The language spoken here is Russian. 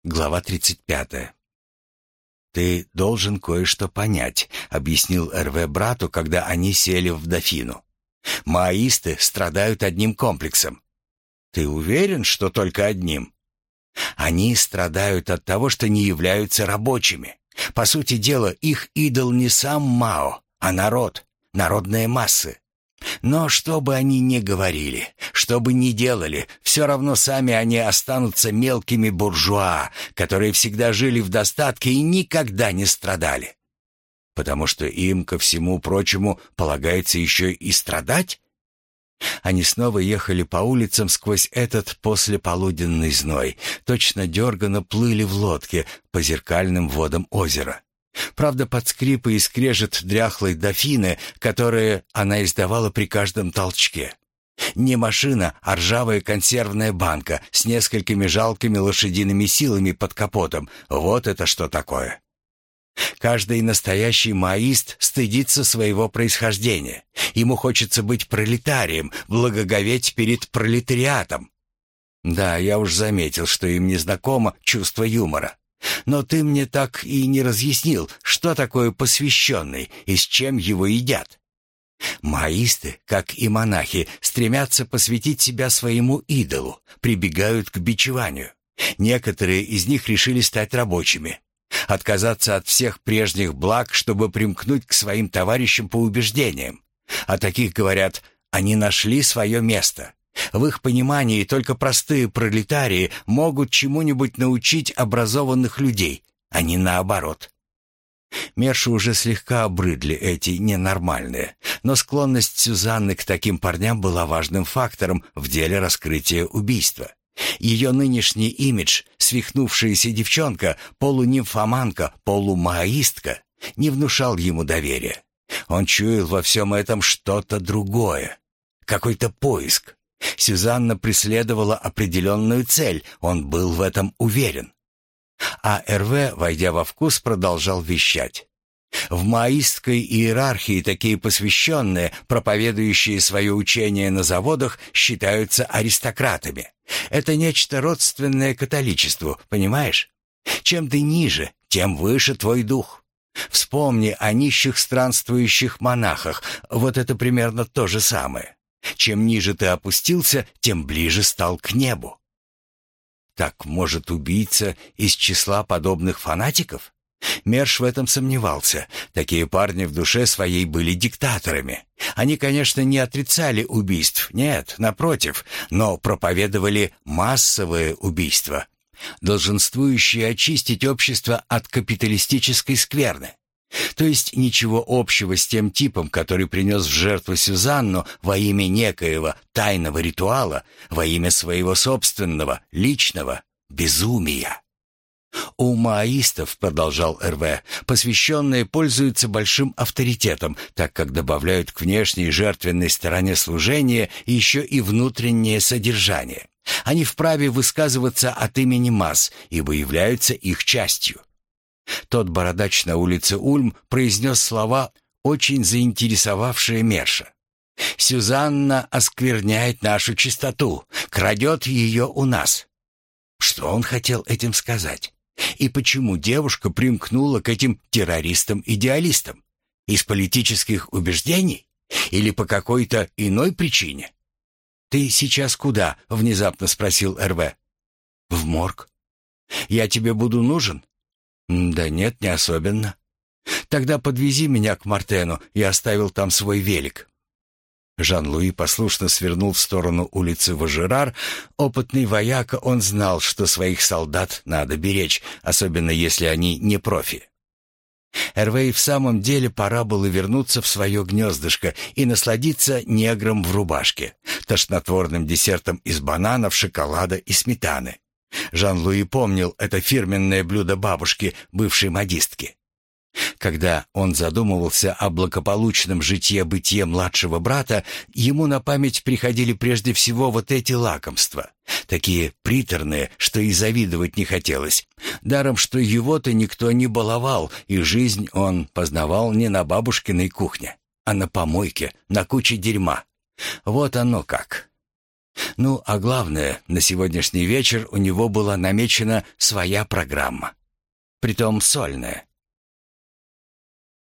Глава 35. «Ты должен кое-что понять», — объяснил РВ брату, когда они сели в Дофину. «Маоисты страдают одним комплексом». «Ты уверен, что только одним?» «Они страдают от того, что не являются рабочими. По сути дела, их идол не сам Мао, а народ, народные массы. Но что бы они ни говорили, что бы ни делали, все равно сами они останутся мелкими буржуа, которые всегда жили в достатке и никогда не страдали. Потому что им, ко всему прочему, полагается еще и страдать?» Они снова ехали по улицам сквозь этот послеполуденный зной, точно дерганно плыли в лодке по зеркальным водам озера. Правда, под скрипы и скрежет дряхлой Дофины, которые она издавала при каждом толчке. Не машина, а ржавая консервная банка с несколькими жалкими лошадиными силами под капотом. Вот это что такое! Каждый настоящий маоист стыдится своего происхождения. Ему хочется быть пролетарием, благоговеть перед пролетариатом. Да, я уж заметил, что им не знакомо чувство юмора. Но ты мне так и не разъяснил, что такое посвященный и с чем его едят. Маоисты, как и монахи, стремятся посвятить себя своему идолу, прибегают к бичеванию. Некоторые из них решили стать рабочими, отказаться от всех прежних благ, чтобы примкнуть к своим товарищам по убеждениям. О таких говорят: они нашли свое место. В их понимании только простые пролетарии могут чему-нибудь научить образованных людей, а не наоборот. Мершу уже слегка обрыдли эти ненормальные, но склонность Сюзанны к таким парням была важным фактором в деле раскрытия убийства. Ее нынешний имидж, свихнувшаяся девчонка, полунимфоманка, полумаоистка, не внушал ему доверия. Он чуял во всем этом что-то другое, какой-то поиск. Сюзанна преследовала определенную цель, он был в этом уверен. А РВ, войдя во вкус, продолжал вещать. В маоистской иерархии такие посвященные, проповедующие свое учение на заводах, считаются аристократами. Это нечто родственное католичеству, понимаешь? Чем ты ниже, тем выше твой дух. Вспомни о нищих странствующих монахах, вот это примерно то же самое. Чем ниже ты опустился, тем ближе стал к небу. Так, может, убийца из числа подобных фанатиков? Мерш в этом сомневался. Такие парни в душе своей были диктаторами. Они, конечно, не отрицали убийств, нет, напротив, но проповедовали массовые убийства, долженствующие очистить общество от капиталистической скверны. То есть ничего общего с тем типом, который принес в жертву Сюзанну во имя некоего тайного ритуала, во имя своего собственного, личного безумия. «У маоистов, — продолжал РВ, — посвященные пользуются большим авторитетом, так как добавляют к внешней жертвенной стороне служения еще и внутреннее содержание. Они вправе высказываться от имени масс, ибо являются их частью». Тот бородач на улице Ульм произнес слова, очень заинтересовавшие Мерша. «Сюзанна оскверняет нашу чистоту, крадет ее у нас». Что он хотел этим сказать? И почему девушка примкнула к этим террористам-идеалистам? Из политических убеждений? Или по какой-то иной причине? «Ты сейчас куда?» — внезапно спросил РВ. «В морг». «Я тебе буду нужен?» «Да нет, не особенно». «Тогда подвези меня к Мартену, я оставил там свой велик». Жан-Луи послушно свернул в сторону улицы Важерар. Опытный вояка, он знал, что своих солдат надо беречь, особенно если они не профи. Эрвей в самом деле пора было вернуться в свое гнездышко и насладиться негром в рубашке, тошнотворным десертом из бананов, шоколада и сметаны. Жан-Луи помнил это фирменное блюдо бабушки, бывшей модистки. Когда он задумывался о благополучном житье-бытие младшего брата, ему на память приходили прежде всего вот эти лакомства, такие приторные, что и завидовать не хотелось. Даром, что его-то никто не баловал, и жизнь он познавал не на бабушкиной кухне, а на помойке, на куче дерьма. Вот оно как. Ну, а главное, на сегодняшний вечер у него была намечена своя программа. Притом сольная.